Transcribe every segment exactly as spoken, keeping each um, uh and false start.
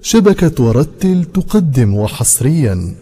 شبكة ورتل تقدم وحصريا.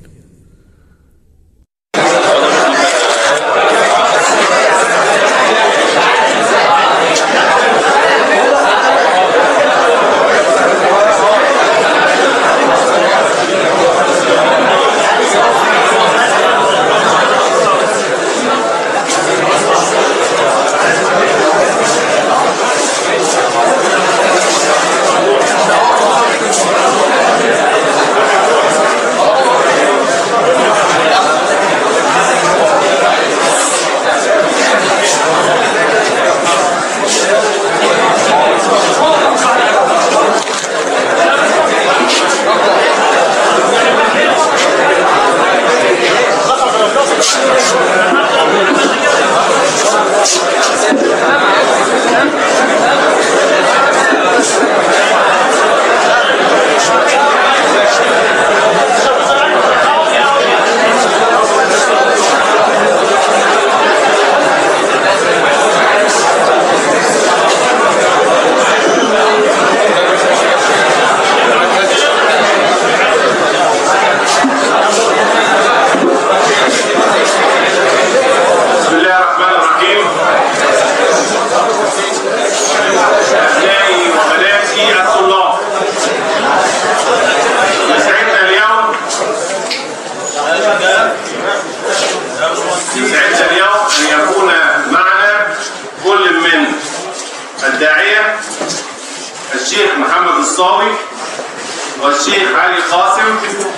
يسعدنا اليوم أن يكون معنا كل من الداعية الشيخ محمد الصاوي والشيخ علي قاسم،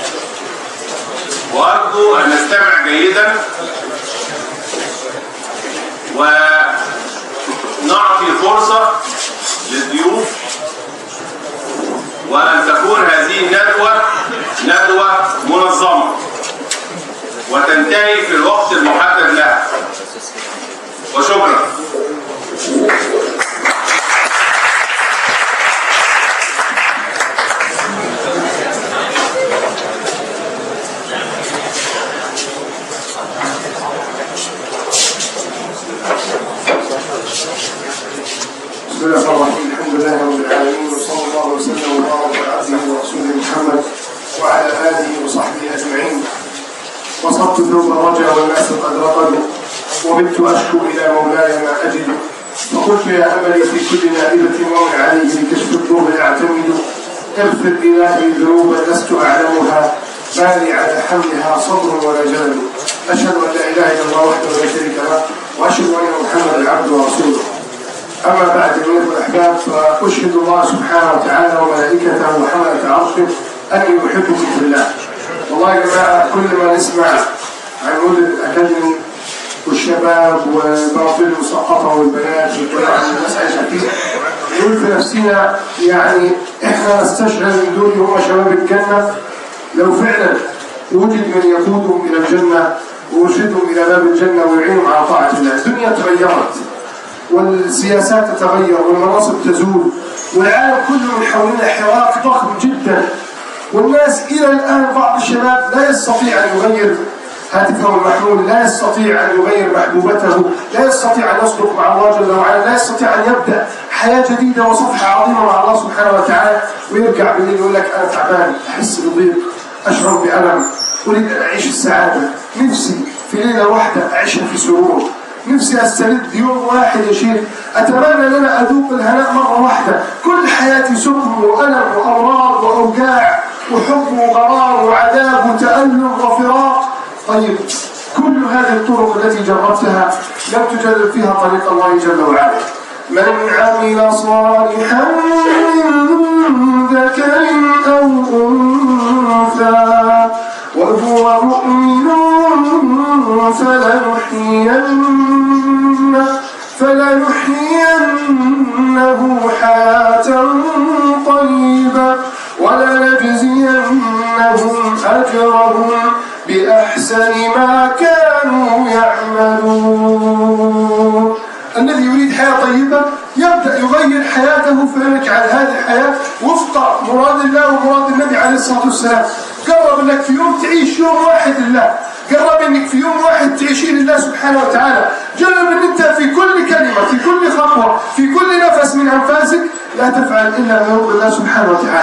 وأرجو أن نستمع جيدا ونعطي فرصة للضيوف، وأن تكون هذه الندوة ندوة منظمة وتنتهي في الوقت المحدد لها، وشكرا. بسم الله الرحمن الرحيم. الحمد لله رب العالمين، وصلى الله وسلم وبارك على عبده ورسوله محمد وعلى اله وصحبه اجمعين. وصبت ذنوب الرجا والناس قد رقدوا، وبت اشكو الى مولاي ما اجد، فقلت يا املي في كل نائبه ومن عليه لكشف الضر يعتمد، اغفر الهي ذنوبا لست اعلمها، ما لي على حملها صبر ولا جلد. اشهد ان لا اله الا الله وحده لا شريك له، واشهد ان محمدا عبده ورسوله. أما بعد أيها الأحباب، فأشهد الله سبحانه وتعالى وملائكته وحملة عرشه أني أحبكم في الله. والله يا جماعة، كل ما نسمع عن مولد الأكاديمي والشباب والباطل المسقطة والبنات والعن الناس عايشة فيه، نقول في نفسنا يعني إحنا نستشعر من دول هم شباب الجنة. لو فعلا وجد من يقودهم إلى الجنة ويرشدهم إلى باب الجنة ويعينهم على طاعة الله. الدنيا تغيرت، والسياسات تتغير، والمناصب تزول، والعالم كله من حولنا حراك ضخم جدا، والناس إلى الآن بعض الشباب لا يستطيع أن يغير هاتفه المحمول، لا يستطيع أن يغير محبوبته، لا يستطيع أن يصدق مع الله جل وعلا، لا يستطيع أن يبدأ حياة جديدة وصفحة عظيمة مع الله سبحانه وتعالى، ويرجع بالليل يقول لك أنا تعبان، أحس بضيق، أشعر بألم، أريد أن أعيش السعادة، نفسي في ليلة واحدة أعيشها في سرور، نفسي أسترد يوم واحد يا شيخ، أتمنى أن أنا أذوق الهناء مرة واحدة، كل حياتي سم وألم وأمراض وأوجاع وحب وغرام وعذاب وتألم وفراق. طيب كل هذه الطرق التي جربتها لم تجرب فيها طريق الله جل وعلا. من عمل صالحا من ذكر أو أنثى وهو مؤمن فلنحيينه فلنحيينه حياة طيبة ولنجزينهم أجرهم بأحسن ما كانوا يعملون. الذي يريد حياة طيبة يبدأ يغير حياته فيجعل هذه الحياة وفق مراد الله ومراد النبي عليه الصلاة والسلام. قرب انك في يوم تعيش يوم واحد لله، قرب انك في يوم واحد تعيشين لله سبحانه وتعالى. جرب ان انت في كل كلمة، في كل خطوة، في كل نفس من انفاسك لا تفعل الا ما يرضي الله سبحانه وتعالى.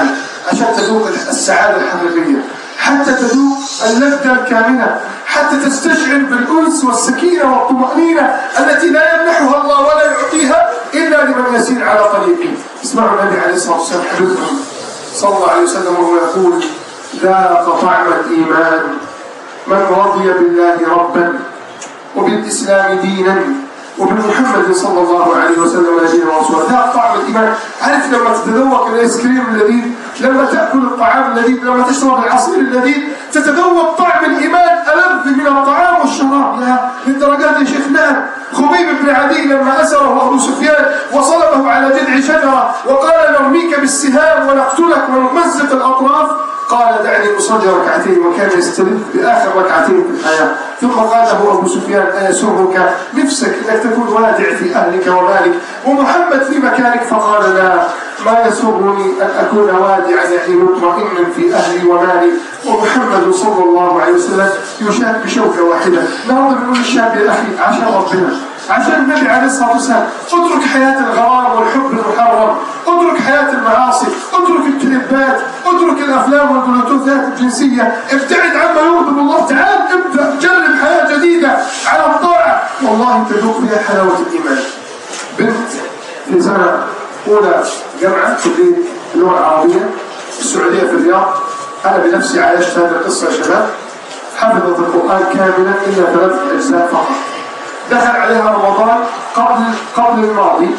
عشان تذوق السعادة الحقيقية، حتى تذوق اللذة الكاملة، حتى تستشعر بالأنس والسكينة والطمأنينة التي لا يمنحها الله ولا يعطيها إلا لمن يسير على طريقه. اسمعوا النبي عليه الصلاة والسلام حديثهم صلى الله عليه وسلم وهو يقول: ذاق طعم الإيمان من رضي بالله ربا وبالإسلام دينا وبمحمد صلى الله عليه وسلم نبينا ورسولا. ذاق طعم الإيمان. عارف لما تتذوق الآيس كريم اللذيذ، لما تأكل الطعام اللذيذ، لما تشرب العصير اللذيذ، تتذوق طعم الإيمان ألذ من الطعام والشراب. يا للدرجات يا شيخ. نعم، خبيب بن عدي لما أسره أبو سفيان وصلبه على جذع شجرة وقال: نرميك بالسهام ونقتلك ونمزق الأطراف، قال: دعني أصلي ركعتين، وكان يستلذ بآخر ركعتين في الحياة. ثم قال له أبو سفيان: أيسرك نفسك أنك تكون وادع في أهلك ومالك ومحمد في مكانك؟ فقال: لا، ما يسرني أن أكون وادعا يعني مطمئنا في أهلي ومالي ومحمد صلى الله عليه وسلم يشاك بشوكة واحدة. نهضر بنقول للشاب: يا أخي عشان ربنا، عشان النبي عليه الصلاة والسلام، اترك حياة الغرام والحب المحرم، اترك حياة المعاصي، اترك الكليبات، اترك الأفلام والبلوتوثات الجنسية، ابتعد عما يغضب الله تعالى، ابدأ جرب حياة جديدة على الطاعة، والله تذوق فيها حلاوة الإيمان. بنت في سنة أولى جامعة كلية اللغة العربية السعودية في الرياض، أنا بنفسي عايشت هذه القصة يا شباب، حفظت القرآن كاملا إلا ثلاث أجزاء فقط. دخل عليها رمضان قبل قبل الماضي،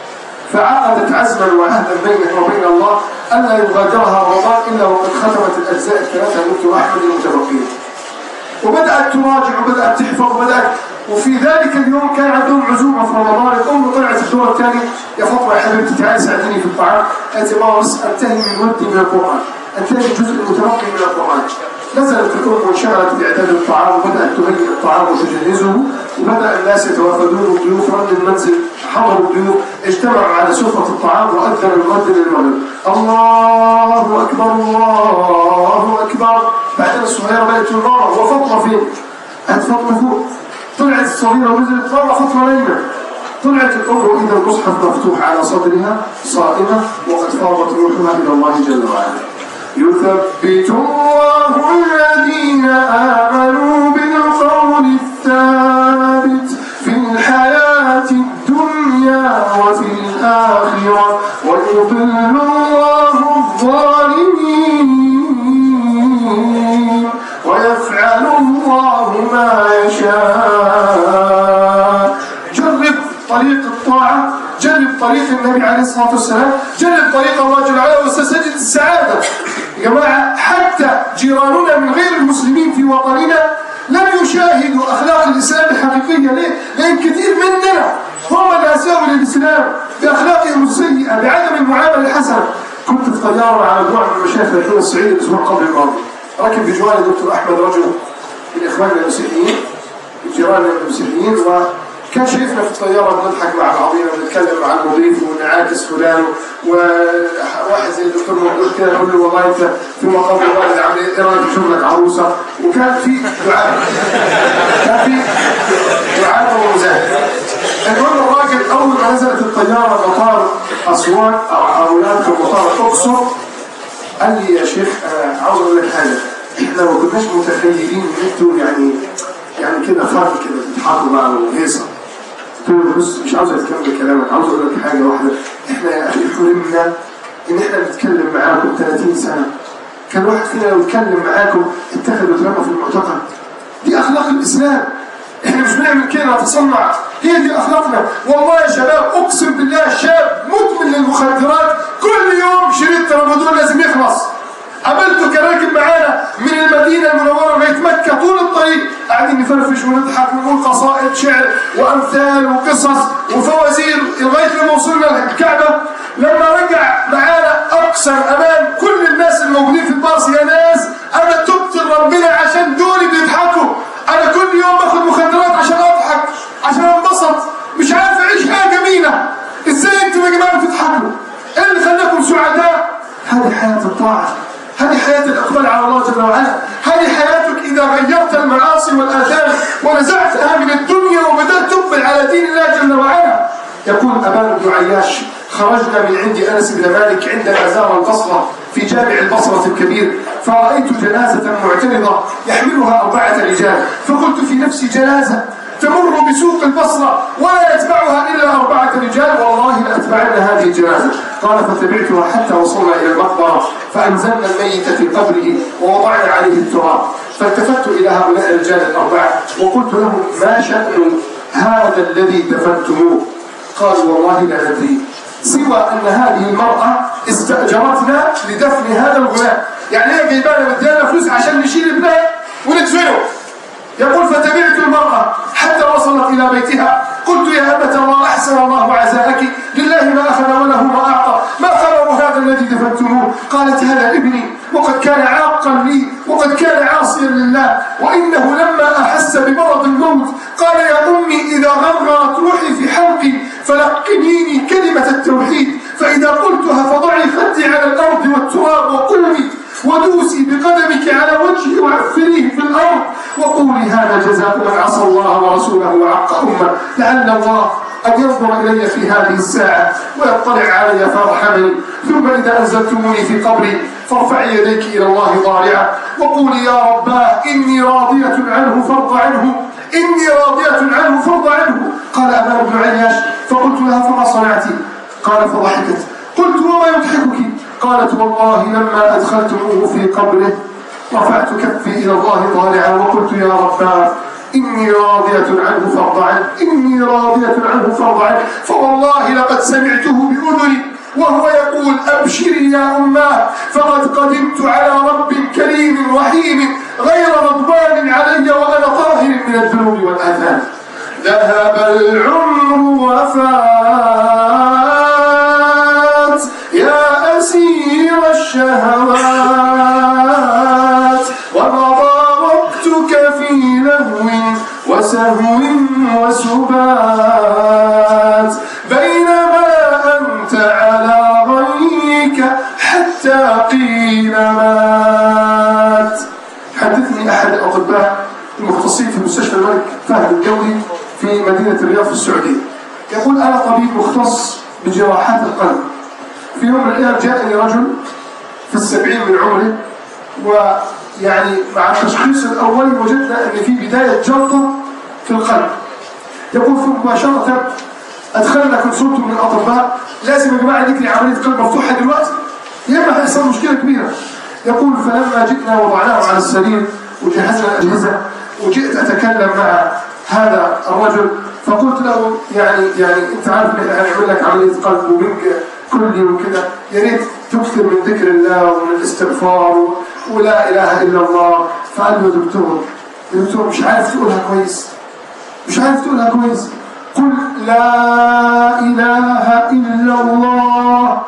فعقدت عزما وعهدا بينها وبين الله ألا يغادرها رمضان إلا وقد ختمت الأجزاء الثلاثة دكتور أحمد المتبقين، وبدأت تراجع وبدأت تحفظ وبدأت. وفي ذلك اليوم كان عندهم عزومة في رمضان، الأم طلعت الدور الثاني: يا فاطمة يا حبيبتي تعالي ساعديني في الطعام. قالت: ما بس أنتهي من ودي من القرآن، أنتهي الجزء المتبقي من القرآن. نزلت الأم وانشغلت بإعداد الطعام وبدأت تهيئ الطعام وتجهزه، وبدأ الناس يتوافدون والضيوف رد المنزل حضروا الضيوف، اجتمعوا على سفرة الطعام وأذن المؤذن المغرب: الله أكبر الله أكبر. بعدين الصغيرة بدأت تنظر: وفاطمة فين؟ قالت: فاطمة فوق. طلعت الصغيرة ونزلت: مرة فاطمة نايمة. طلعت الأم وإذا المصحف مفتوح على صدرها صائمة وقد فاضت روحها إلى الله جل وعلا. يثبت الله الذين آمنوا بالقول الثابت في الحياة الدنيا وفي الآخرة ويضل الله الظالمين ويفعل الله ما يشاء. جرب طريق الطاعة، جرب طريق النبي عليه الصلاة والسلام، جرب طريق الله جل وعلا وستجد السعادة. يا جماعة، حتى جيراننا من غير المسلمين في وطننا لم يشاهدوا أخلاق الإسلام الحقيقية. ليه؟ لأن كثير مننا هم اللي أساءوا للإسلام بأخلاقهم السيئة، بعدم المعاملة الحسنة. كنت في طيارة على مجموعة من المشايخ رايحين الصعيد الأسبوع قبل الماضي، ركب بجواري دكتور أحمد رجل من إخواننا المسيحيين، جيراننا المسيحيين، وكان شايفنا في الطيارة بنضحك مع بعضنا ونتكلم مع المضيف ونعاكس فلان، وواحد زي الدكتور مقول كده يقول له: والله أنت في مقام الوالد عامل إيه رأيك تشوف لك عروسة؟ وكان في دعاء، كان في دعاء ومزاح. المهم الراجل أول ما نزلت الطيارة مطار أسوان أو أولاد في مطار الأقصر قال لي: يا شيخ أنا عاوز أقول لك حاجة، إحنا ما كناش متخيلين إن أنتوا يعني يعني كده خارج كده بتضحكوا بقى وهيصة. قلت له: بص مش عاوز أتكلم بكلامك، عاوز أقول لك حاجة واحدة، إحنا يا أخي حلمنا إن إحنا نتكلم معاكم ثلاثين سنة، كان واحد فينا لو يتكلم معاكم اتخذ واترمى في المعتقل. دي أخلاق الإسلام، إحنا مش بنعمل كده نتصنع، هي دي أخلاقنا. والله يا شباب أقسم بالله شاب مدمن للمخدرات كل يوم شريط رمضان لازم يخلص. قابلته كان راكب معانا من المدينة المنورة لغاية مكة، طول الطريق قاعدين نفرفش ونضحك ونقول قصائد شعر وأمثال وقصص وفوازير لغاية لما وصلنا الكعبة. لما رجع معانا أقسم أمام كل الناس الموجودين في الباص: يا ناس أنا تبت لربنا عشان دول بيضحكوا، أنا كل يوم باخد مخدرات عشان أضحك عشان أنبسط، مش عارف أعيش حياة جميلة. إزاي أنتم يا جماعة بتضحكوا؟ إيه اللي خلاكم سعداء؟ هذه حياة الطاعة، هذه حياة الإقبال على الله جل وعلا، هذه حياتك إذا غيرت المعاصي والآثام ونزعتها من الدنيا وبدأت تقبل على دين الله جل وعلا. يقول أبان بن عياش: خرجنا من عند أنس بن مالك عندما زار البصرة في في جامع البصرة الكبير، فرأيت جنازة معترضة يحملها أربعة رجال، فقلت في نفسي جنازة تمر بسوق البصرة ولا يتبعها إلا أربعة رجال، والله لأتبعنا هذه الجنازة. قال فتبعتها حتى وصلنا إلى المقبرة، فأنزلنا الميت في قبره ووضعنا عليه التراب. فالتفت إلى هؤلاء الرجال الأربعة وقلت لهم ما شأن هذا الذي دفنتموه؟ قالوا والله لا ندري، سوى أن هذه المرأة استأجرتنا لدفن هذا الغلام، يعني هي جايبانا مدينا فلوس عشان نشيل ابنها وندفنه. يقول فتبعت المرأة حتى وصلت إلى بيتها، قلت يا أمة الله أحسن الله عزاءك، لله ما أخذ وله ما أعطى، ما خبر هذا الذي دفنتموه؟ قالت هذا ابني وقد كان عاقا لي وقد كان عاصيا لله، وإنه لما أحس بمرض الموت قال يا أمي إذا غرغرت روحي في حلقي فلقنيني كلمة التوحيد، فإذا قلتها فضعي خدي على الأرض والتراب وقومي ودوسي بقدمك على وجهي وعفريه في الأرض وقولي هذا جزاء من عصى الله ورسوله وعق أمه، لعل الله أن ينظر إلي في هذه الساعة ويطلع علي فارحمني، ثم إذا أنزلتموني في قبري فارفعي يديك إلى الله ضارعة وقولي يا رباه إني راضية عنه فارض عنه، إني راضية عنه فارض عنه. قال أبان بن عياش فقلت لها فما صنعتي؟ قال فضحكت. قلت وما يضحكك؟ قالت والله لما أدخلتموه في قبره رفعت كفي إلى الله ضارعا وقلت يا رباه إني راضية عنه فارض عنه، إني راضية عنه فارض عنه، فوالله لقد سمعته بأذني وهو يقول أبشري يا أماه فقد قدمت على رب كريم رحيم غير غضبان علي وأنا طاهر من الذنوب والآثام. ذهب العمر وفات يا أسير الشهوات، ومضى وقتك في لهو وسهو وسبات، بينما أنت على غيك حتى قيل مات. حدثني أحد الأطباء المختصين في مستشفى الملك فهد الجوهري في مدينة الرياض في السعودية، يقول أنا طبيب مختص بجراحات القلب. في يوم من الأيام جاءني رجل في السبعين من عمره، ويعني مع التشخيص الأولي وجدنا أن في بداية جلطة في القلب. يقول مباشرة أدخلنا كونسلت من الأطباء، لازم يا جماعة نجري عملية قلب مفتوحة دلوقتي يا إما هيحصل مشكلة كبيرة. يقول فلما جئنا وضعناه على السرير وجهزنا الأجهزة وجئت أتكلم مع هذا الرجل فقلت له يعني يعني أنت عارف إن إحنا هنعمل لك عملية قلب وبنج كلي وكذا، يا ريت تكثر من ذكر الله ومن الاستغفار ولا إله إلا الله. فقال له دكتور يا دكتور مش عارف تقولها كويس، مش عارف تقولها كويس، قل لا إله إلا الله،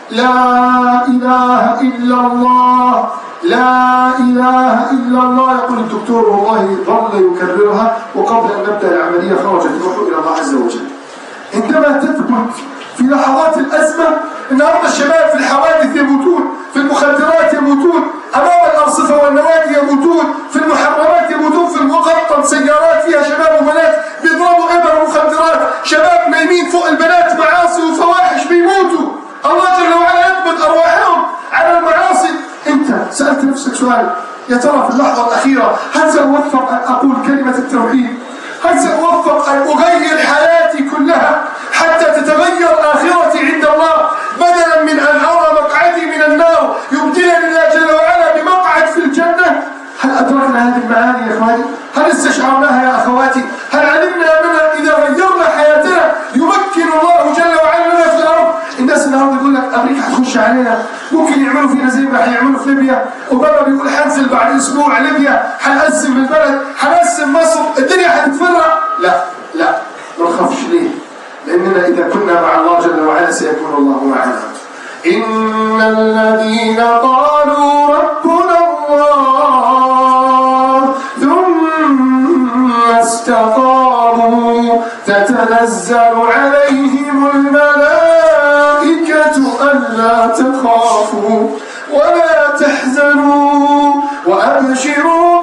لا إله إلا الله، لا إله إلا الله. يقول الدكتور والله ظل يكررها، وقبل أن نبدأ العملية خرجت روحه إلى الله عز وجل. عندما تثبت في لحظات الأزمة، النهارده الشباب في الحوادث يموتون، في المخدرات يموتون، أمام الأرصفة والنوادي يموتون، في المحرمات يموتون، في المقطم سيارات فيها شباب وبنات بيضربوا إبر مخدرات، شباب نايمين فوق البنات معاصي وفواحش بيموتوا. الله جل وعلا يقبض أرواحهم على المعاصي. أنت سألت نفسك سؤال، يا ترى في اللحظة الأخيرة هل سأوفق أن أقول كلمة التوحيد؟ هل سأوفق أن أغير حياتي كلها حتى تتغير آخرتي عند الله، بدلا من أن أرى مقعدي من النار يبدلني الله جل وعلا بمقعد في الجنة؟ هل أدركنا هذه المعاني يا إخواني؟ هل استشعرناها يا أخواتي؟ هل علمنا أننا إذا غيرنا حياتنا يمكن الله جل وعلا لنا في الأرض؟ الناس النهارده يقول لك أمريكا هتخش علينا، ممكن يعملوا فينا زي ما هيعملوا في ليبيا، أوباما بيقول حنزل بعد أسبوع ليبيا، هنقسم البلد، هنقسم مصر، الدنيا هتتفرق. لا لا ما نخافش. ليه؟ لأننا إذا كنا مع الله جل وعلا سيكون الله معنا. إن الذين قالوا ربنا الله ثم استقاموا تتنزل عليهم الملائكة ألا تخافوا ولا تحزنوا وأبشروا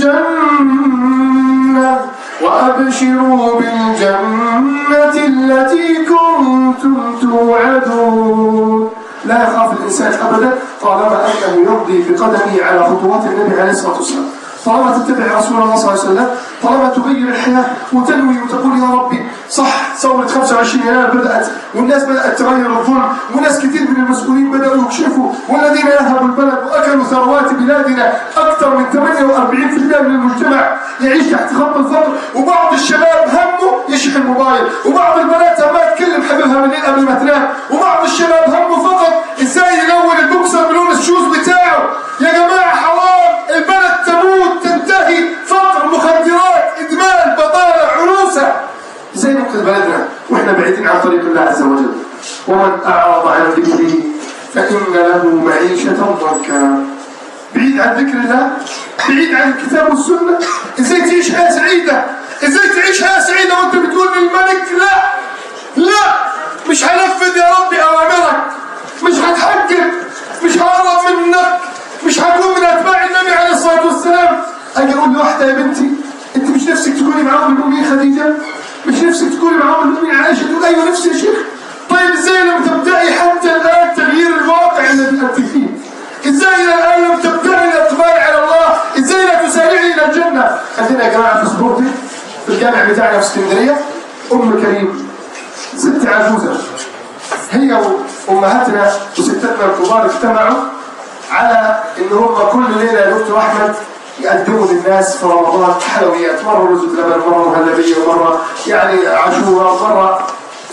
بالجنة وأبشروا بالجنة التي كنتم توعدون. لا يخاف الإنسان أبدا طالما أنه يمضي بقدمه على خطوات النبي عليه الصلاة والسلام، طالما تتبع رسول الله صلى الله عليه وسلم، طالما تغير الحياة وتنوي وتقول يا ربي صح ثورة خمسة وعشرين يناير بدأت والناس بدأت تغير الظلم وناس كثير من المسؤولين بدأوا يكشفوا والذين نهبوا البلد وأكلوا ثروات بلادنا أكثر من ثمانية وأربعين بالمئة من المجتمع يعيش تحت خط الفقر، وبعض الشباب همه يشحن موبايل، وبعض البنات همها تكلم حبيبها من قبل ما تنام، وبعض الشباب همه فقط ازاي يلون البوكسر بلون الشوز بتاعه. يا جماعة حرام، البلد تموت تنتهي، فقر، مخدرات، إدمان، بطالة، عنوسة. ازاي ننقذ بلدنا واحنا بعيدين عن طريق الله عز وجل؟ ومن أعرض عن ذكري فإن له معيشة ضنكا. بعيد عن ذكر الله، بعيد عن الكتاب والسنة، ازاي تعيش حياة سعيدة؟ ازاي تعيش حياة سعيدة وانت بتقول للملك لا لا مش هنفذ يا ربي أوامرك، مش هتحكم، مش هقرب منك، مش هكون من أتباع النبي عليه الصلاة والسلام. أجي أقول لواحدة يا بنتي أنت مش نفسك تكوني مع أم المؤمنين خديجة؟ مش نفسك تكوني مع أم المؤمنين عائشة؟ تقول أيوه نفسي يا شيخ. طيب إزاي لم تبدأي حتى الآن تغيير الواقع الذي أنت فيه؟ إزاي إلى الآن لم تبدأي الإقبال على الله؟ إزاي لا تسارعي إلى الجنة؟ عندنا يا جماعة في سبورتي في الجامع بتاعنا في اسكندرية أم كريم ست عجوزة، هي وأمهاتنا وستاتنا الكبار اجتمعوا على إن هم كل ليلة يا دكتور أحمد يقدموا للناس في رمضان حلويات، مرة رز بلبن، مرة مهلبية، ومرة يعني عاشورة، مرة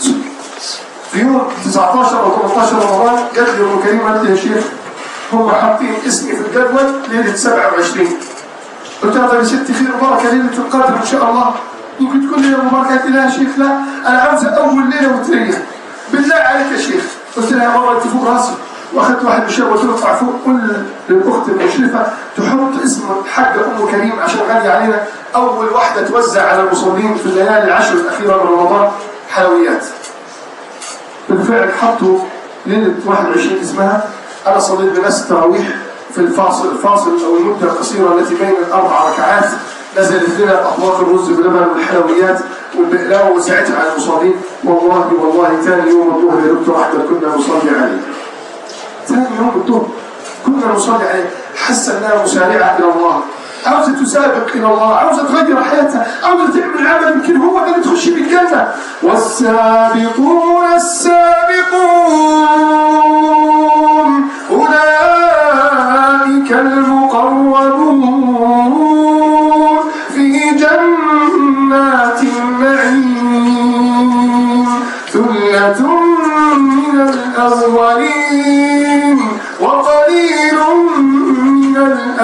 في يوم تسعة عشر أو ثمانية عشر رمضان قالت لي أم كريم قالت لي يا شيخ هم حاطين اسمي في الجدول ليلة سبعة وعشرين. قلت لها طيب يا ستي خير وبركة ليلة القدر إن شاء الله، يمكن تكون ليلة مباركة. قالت لي لا يا شيخ لا أنا عاوزة أول ليلة وتريح بالله عليك يا شيخ. قلت لها مرة أنت فوق راسي، واخذت واحد من الشباب قلت له اطلع فوق قل للاخت المشرفه تحط اسم الحاجه ام كريم عشان غاليه علينا، اول واحده توزع على المصلين في الليالي العشر الاخيره من رمضان حلويات. بالفعل حطوا ليله واحد وعشرين اسمها. انا صليت بناس التراويح في الفاصل الفاصل او المده القصيره التي بين الاربع ركعات، نزلت لنا اطباق الرز باللبن والحلويات والبقلاوه ووزعتها على المصلين. والله والله ثاني يوم الظهر يا دكتور احمد كنا نصلي عليه. ثاني يوم الظهر كنا نصلي عليه. حاسه انها مسارعه الى الله، عاوزه تسابق الى الله، عاوزه تغير حياتها، عاوزه تعمل عمل يمكن هو ده اللي تخش بالجنه. والسابقون السابقون اولئك المقربون في جنات النعيم ثلة من الأولين وقليل من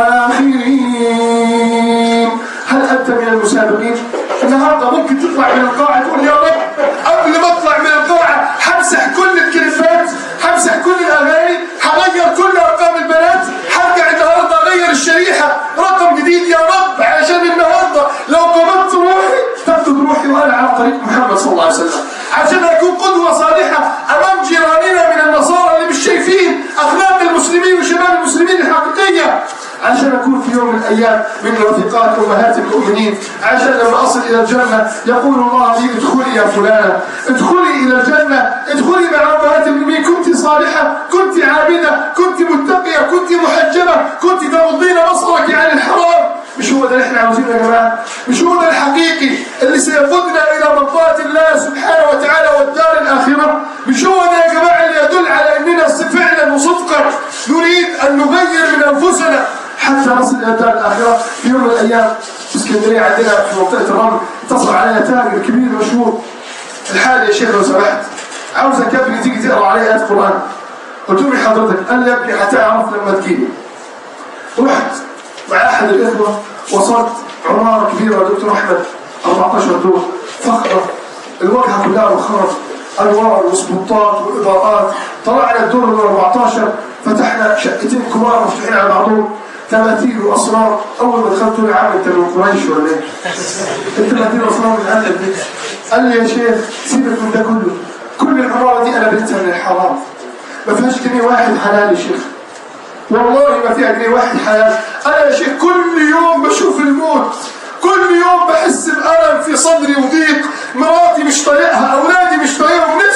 الآخرين. هل أنت من المسابقين؟ النهارده ممكن تطلع من القاعة تقول يا رب قبل ما أطلع من القاعة همسح كل الكلمات، همسح كل الأغاني، هغير كل أرقام البنات، هرجع النهارده أغير الشريحة رقم جديد يا رب، عشان النهارده لو قبضت روحي تقبض روحي وأنا على طريق محمد صلى الله عليه وسلم، عشان أكون قدوة صالحة أمام جيراننا من النصارى اللي مش شايفين أخلاق المسلمين وشباب المسلمين الحقيقية، عشان أكون في يوم من الأيام من رفيقات أمهات المؤمنين، عشان لما أصل إلى الجنة يقول الله لي ادخلي يا فلانة، ادخلي إلى الجنة، ادخلي مع أمهات المؤمنين، كنت صالحة، كنت عابدة، كنت متقية، كنت محجبة، كنت تغضين بصرك عن الحرام. مش هو ده اللي احنا عاوزينه يا جماعة؟ مش هو ده الحقيقي اللي سيقودنا إلى مرضات الله سبحانه وتعالى والدار الآخرة؟ مش هو ده يا جماعة اللي يدل على أننا فعلا وصدقا نريد أن نغير من أنفسنا حتى نصل إلى الدار الآخرة؟ في يوم من الأيام في اسكندرية عندنا في منطقة الرمل اتصل علينا تاجر كبير مشهور، الحال يا شيخ لو سمحت عاوزك يا ابني تيجي تقرأ علي آيات قرآن. قلت له حضرتك؟ قال لي يا ابني هتعرف لما تجيني. رحت مع أحد الإخوة، وصلت عمارة كبيرة يا دكتور أحمد أربعة عشر دور فخرة، الواجهة كلها مخرج، أنوار وسبوتات وإضاءات. طلعنا الدور ال أربعة عشر فتحنا شقتين كبار مفتوحين على بعضهم، تماثيل وأسرار. أول ما دخلت له يا عم أنت من قريش ولا إيه؟ التماثيل وأسرار من عندك دي. قال لي يا شيخ سيبك من ده كله، كل العمارة دي أنا بنتها من الحرام، ما فيهاش جنيه واحد حلال يا شيخ، والله ما فيها جنيه واحد حلال. أنا يا شيخ كل يوم بشوف الموت، كل يوم بحس بألم في صدري وضيق، مراتي مش طايقها، أولادي مش طايقهم، نفسي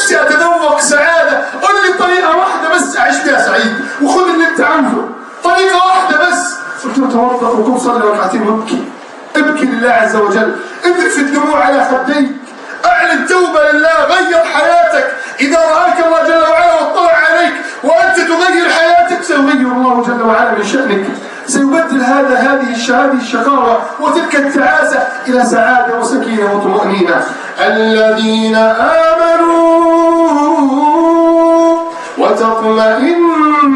نفسي اتذوق سعاده، قل لي طريقه واحده بس اعيش بها سعيد وخذ اللي انت عاوزه، طريقه واحده بس. قلت له توضا وقم صلي ركعتين وابكي، ابكي لله عز وجل، اذرف الدموع على خديك، اعلن توبه لله، غير حياتك. اذا راك الله جل وعلا واطلع عليك وانت تغير حياتك سيغير الله جل وعلا من شانك، سيبدل هذا هذه هذه الشقاوه وتلك التعاسه الى سعاده وسكينه وطمانينه. الذين امنوا وتطمئن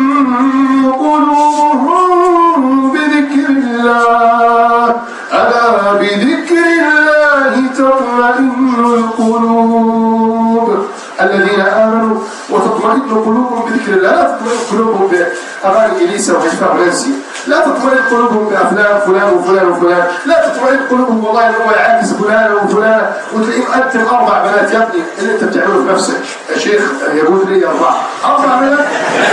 قلوبهم بذكر الله، الا بذكر الله تطمئن القلوب. الذين امنوا وتطمئن قلوبهم بذكر الله، لا تطمئن قلوبهم باغاني اليسا وهيفاء ونانسي، لا تطمئن قلوبهم بافلام فلان وفلان وفلان، لا تطمئن قلوبهم والله ان هو يعاكس فلان وفلان وتلاقيه مقدم اربع بنات. يا ابني اللي انت بتعمله في نفسك يا شيخ يقول لي اربعه اربع بنات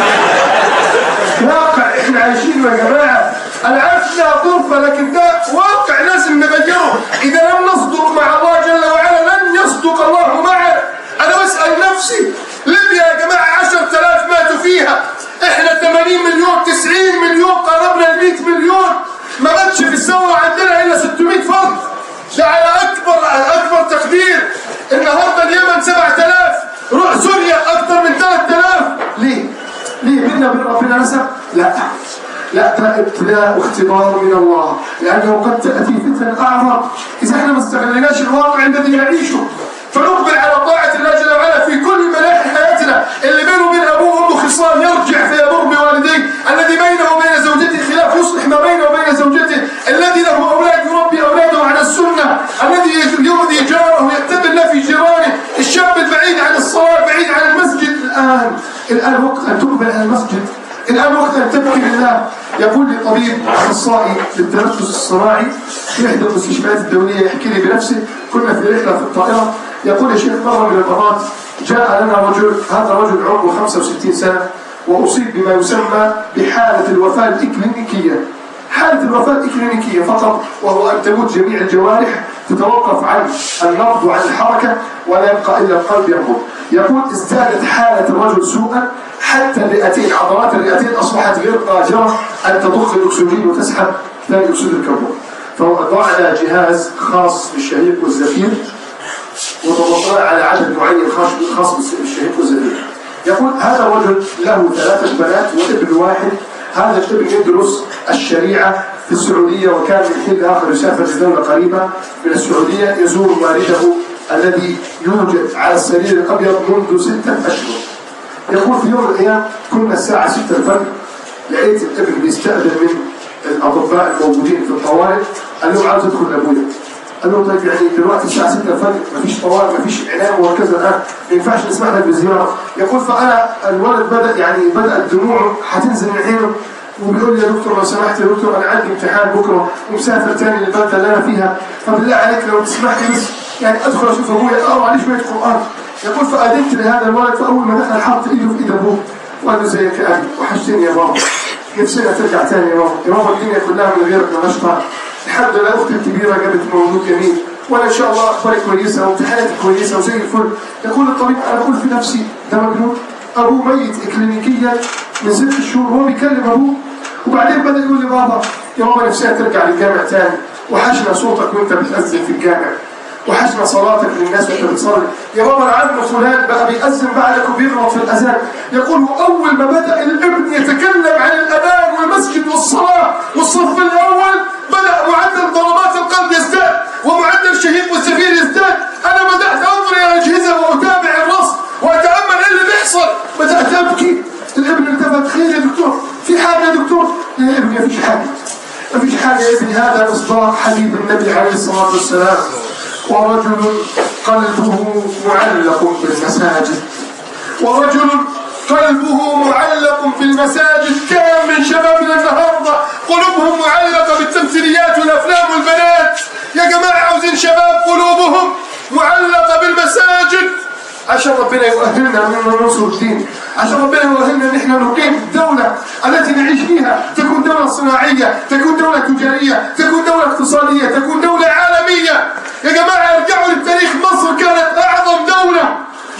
واقع احنا عايشينه يا جماعه. العكس لا طرفه، لكن ده واقع لازم نغيره. اذا لم نصدق مع الله جل وعلا لن يصدق الله معنا. انا بسال نفسي، ليبيا يا جماعه عشرة آلاف ماتوا فيها، احنا ثمانين مليون تسعين مليون قربنا ل مئة مليون، ما ماتش في الثوره عندنا الا ستمئة فرد، ده على اكبر اكبر تقدير. النهارده اليمن سبعة آلاف، روح سوريا اكثر من ثلاثة آلاف. ليه؟ ليه بيننا وبين ربنا نسب؟ لا لا، ده ابتلاء واختبار من الله، لانه قد تاتي فتن اعظم اذا احنا ما استغليناش الواقع الذي نعيشه، فنقبل على طاعه الله جل وعلا في كل مناحي حياتنا. اللي بينه وبين ابوه وامه خصام يرجع فيبر بوالديه، الذي بينه وبين زوجته خلاف يصلح ما بينه وبين زوجته، الذي له اولاد يربي اولاده على السنه، الذي يؤذي جاره ويتقي الله في جيرانه، الشاب البعيد عن الصلاه البعيد عن المسجد. الان الان وقت ان تقبل على المسجد، الان وقت ان تبكي لله. يقول لي طبيب اخصائي للتنفس الصناعي في احدى المستشفيات الدوليه يحكي لي بنفسه، كنا في رحله في الطائره، يقول يا شيخ مره من المرات جاء لنا رجل، هذا رجل عمره خمسة وستين سنه واصيب بما يسمى بحاله الوفاه الاكلينيكيه. حاله الوفاه الاكلينيكيه فقط، وهو ان تموت جميع الجوارح، تتوقف عن النبض وعن الحركه ولا يبقى الا القلب ينبض. يقول ازدادت حاله الرجل سوءا حتى الرئتين، عضلات الرئتين اصبحت غير قادره ان تضخ الاكسجين وتسحب ثاني اكسيد الكربون. فوضعنا جهاز خاص بالشهيق والزفير وضغطنا على عدد معين خاص بالشهيق والزفير. يقول هذا الرجل له ثلاثه بنات وابن واحد، هذا الابن يدرس الشريعه في السعوديه، وكان من حين لاخر يسافر لدوله قريبه من السعوديه يزور والده الذي يوجد على السرير الابيض منذ سته اشهر. يقول في يوم من الايام كنا الساعه ستة الفجر، لقيت الابن بيستأذن من الاطباء الموجودين في الطوارئ، قال له عاوز ادخل لابويا. قال له طيب يعني دلوقتي الساعه ستة الفجر مفيش طوارئ مفيش عنايه مركزه الان، ما ينفعش نسمح لك بالزياره. يقول فانا الولد بدا يعني بدات دموعه هتنزل من عينه وبيقول لي يا دكتور لو سمحت يا دكتور انا عندي امتحان بكره ومسافر تاني للبلده اللي انا فيها، فبالله عليك لو تسمح لي بس يعني ادخل اشوف ابويا اقرا عليه شويه قران. يقول فأذنت لهذا الولد، فأول ما دخل حط إيده في إيد أبوه وقال له زيك يا أبي وحشتني يا بابا، نفسنا ترجع تاني يا بابا، يا بابا الدنيا كلها من غيرك ما نشطع، الحمد لله أختي الكبيرة جابت مولود جميل، وأنا إن شاء الله أخباري كويسة وامتحاناتي كويسة وزي الفل. يقول الطبيب أنا بقول في نفسي ده مجنون، أبوه ميت إكلينيكيا من ست شهور وهو بيكلم أبوه، وبعدين بدأ يقول لي بابا يا بابا نفسنا ترجع للجامع تاني، وحشنا صوتك وأنت بتأذن في الجامع، وحشنا صلاتك للناس وانت بتصلي، يا بابا العم فلان بقى بيأذن بعدك وبيغلط في الأذان. يقول أول ما بدأ الابن يتكلم عن الأذان والمسجد والصلاة والصف الأول بدأ معدل ضربات القلب يزداد ومعدل الشهيق والزفير يزداد. أنا بدأت أنظر إلى الأجهزة وأتابع الرصد وأتأمل إيه اللي بيحصل، بدأت أبكي. الابن التفت خير يا دكتور، في حاجة يا دكتور؟ يا ابني ما فيش حاجة، ما فيش حاجة يا ابني، هذا مصداق حديث النبي عليه الصلاة والسلام، ورجل قلبه معلق بالمساجد، ورجل قلبه معلق بالمساجد. كم من شبابنا النهارده قلوبهم معلقه بالتمثيليات والافلام والبنات. يا جماعه عاوزين شباب قلوبهم معلقه بالمساجد عشان ربنا يؤهلنا من ننصر الدين، عشان ربنا يؤهلنا ان احنا نقيم الدوله التي نعيش فيها، تكون دوله صناعيه، تكون دوله تجاريه، تكون دوله اقتصاديه، تكون دوله عالميه. يا جماعه ارجعوا للتاريخ، مصر كانت اعظم دوله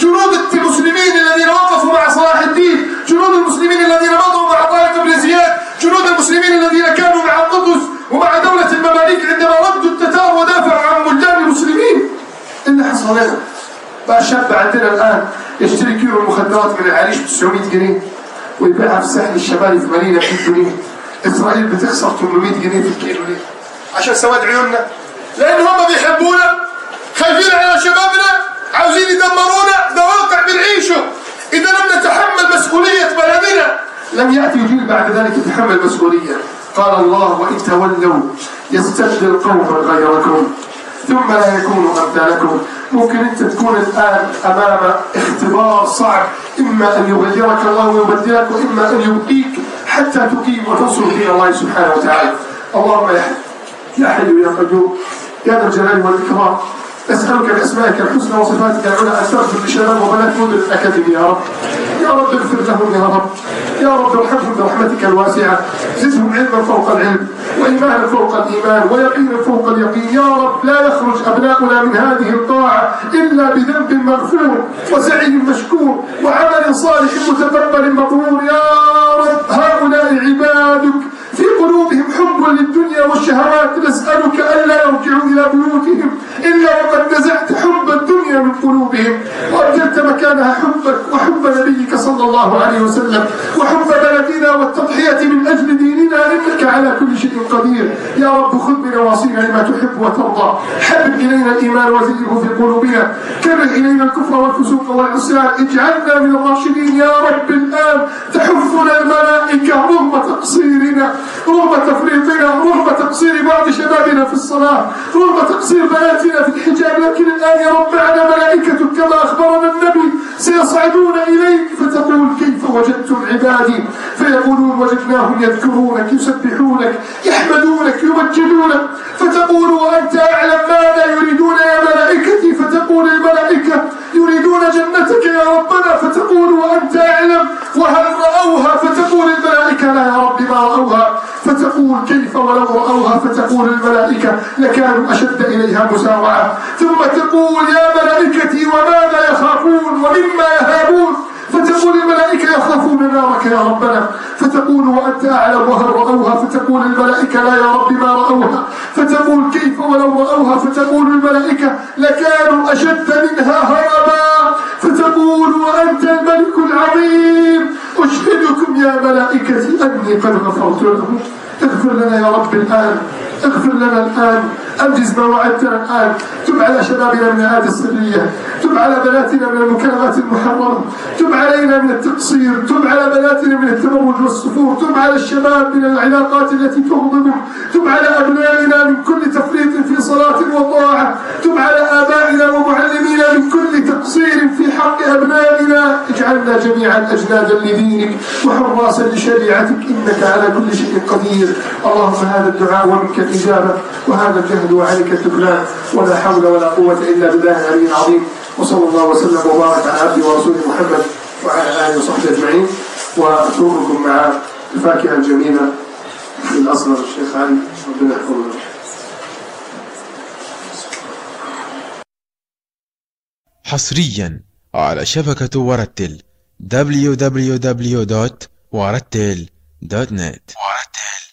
جنود المسلمين الذين وقفوا مع صلاح الدين، جنود المسلمين الذين مضوا مع طارق بن زياد، جنود المسلمين الذين كانوا مع القدس ومع دولة المماليك عندما ردوا التتار ودافعوا عن بلدان المسلمين. اللي حصل لنا بقى شاب عندنا الآن يشتري كيلو المخدرات من العريش ب تسعمية جنيه ويبيعها في الساحل الشمالي ثمانين جنيه. إسرائيل بتخسر ثمانمية جنيه في الكيلو ليه؟ عشان سواد عيوننا؟ لأن هم بيحبونا، خايفين على شبابنا، عاوزين يدمرونا. ده واقع بنعيشه. إذا لم نتحمل مسؤولية بلدنا لم يأتي جيل بعد ذلك يتحمل مسؤولية. قال الله: وإن تولوا يستبدل قوما غيركم ثم لا يكونوا أمثالكم. ممكن أنت تكون الآن أمام اختبار صعب، إما أن يغيرك الله ويبدلك، وإما أن يبقيك حتى تقيم وتنصر دين الله سبحانه وتعالى. اللهم يا حي يا حي يا قيوم يا ذا الجلال والإكرام، أسألك بأسمائك الحسنى وصفاتك العلى أن تغفر لشباب وبنات مدن الأكاديمية يا رب. يا رب اغفر لهم يا رب. يا رب ارحمهم برحمتك الواسعة، زدهم علما فوق العلم وإيمانا فوق الإيمان ويقينا فوق اليقين. يا رب لا يخرج أبناؤنا من هذه الطاعة إلا بذنب مغفور وسعي مشكور وعمل صالح متقبل مبرور. يا رب هؤلاء عبادك في قلوبهم حب للدنيا والشهوات، نسألك ألا يرجعوا إلى بيوتهم إلا وقد نزعت حب الدنيا من قلوبهم وأبدلت مكانها حبك وحب نبيك صلى الله عليه وسلم وحب بلدنا والتضحية من أجل ديننا، إنك على كل شيء قدير. يا رب خذ بنواصينا لما تحب وترضى، حبب إلينا الإيمان وزينه في قلوبنا، كره إلينا الكفر والفسوق والعصيان، اجعلنا من الراشدين. يا رب الآن تحفنا الملائكة رغم تقصيرنا، رغم تفريطنا، رغم تقصير بعض شبابنا في الصلاة، رغم تقصير بناتنا في الحجاب، لكن الآن يا رب على ملائكتك كما أخبرنا النبي سيصعدون إليك فتقول: كيف وجدتم عبادي؟ فيقولون: وجدناهم يذكرونك يسبحونك يحمدونك يمجدونك. فتقول: وأنت أعلم ماذا يريدون يا ملائكتي؟ فتقول الملائكة: يريدون جنتك يا ربنا. فتقول: وأنت أعلم. وهل رأوها؟ فتقول الملائكة: لا يا رب ما رأوها. فتقول: كيف ولو رأوها؟ فتقول الملائكة: لكانوا أشد إليها مسارعة. ثم تقول: يا ملائكتي وماذا يخافون ومما يهابون؟ فتقول الملائكة: يخافون نارك يا ربنا. فتقول: وأنت أعلم. وهل رأوها؟ فتقول الملائكة: لا يا رب ما رأوها. فتقول: كيف ولو رأوها؟ فتقول الملائكة: لكانوا أشد منها هربا. فتقول: وأنت الملك العظيم أشهدكم يا ملائكتي أني قد غفرت لهم. اغفر لنا يا رب الآن، اغفر لنا الآن، أنجز ما وعدتنا الآن. تب على شبابنا من العادة السرية، تب على بناتنا من المكالمات المحرمة، تب علينا من التقصير، تب على بناتنا من التبرج والسفور، تب على الشباب من العلاقات التي تغضبهم، تب على أبنائنا من كل تفريط في صلاة وطاعة، تب على آبائنا ومعلمينا من كل تقصير في حق أبنائنا. اجعلنا جميعا أجنادا لدينك وحراسا لشريعتك، إنك على كل شيء قدير. اللهم هذا الدعاء ومنك الإجابة، وهذا الجهد وعليك التكلان، ولا حول ولا قوة إلا بالله العلي العظيم. وصلى الله وسلم وبارك على عبده ورسوله محمد وعلى آله وصحبه أجمعين. وأترككم مع الفاكهة الجميلة للأصغر الشيخ علي، ربنا يحفظه. حصريا على شبكة ورتل دبليو دبليو دبليو دوت ورتل دوت نت.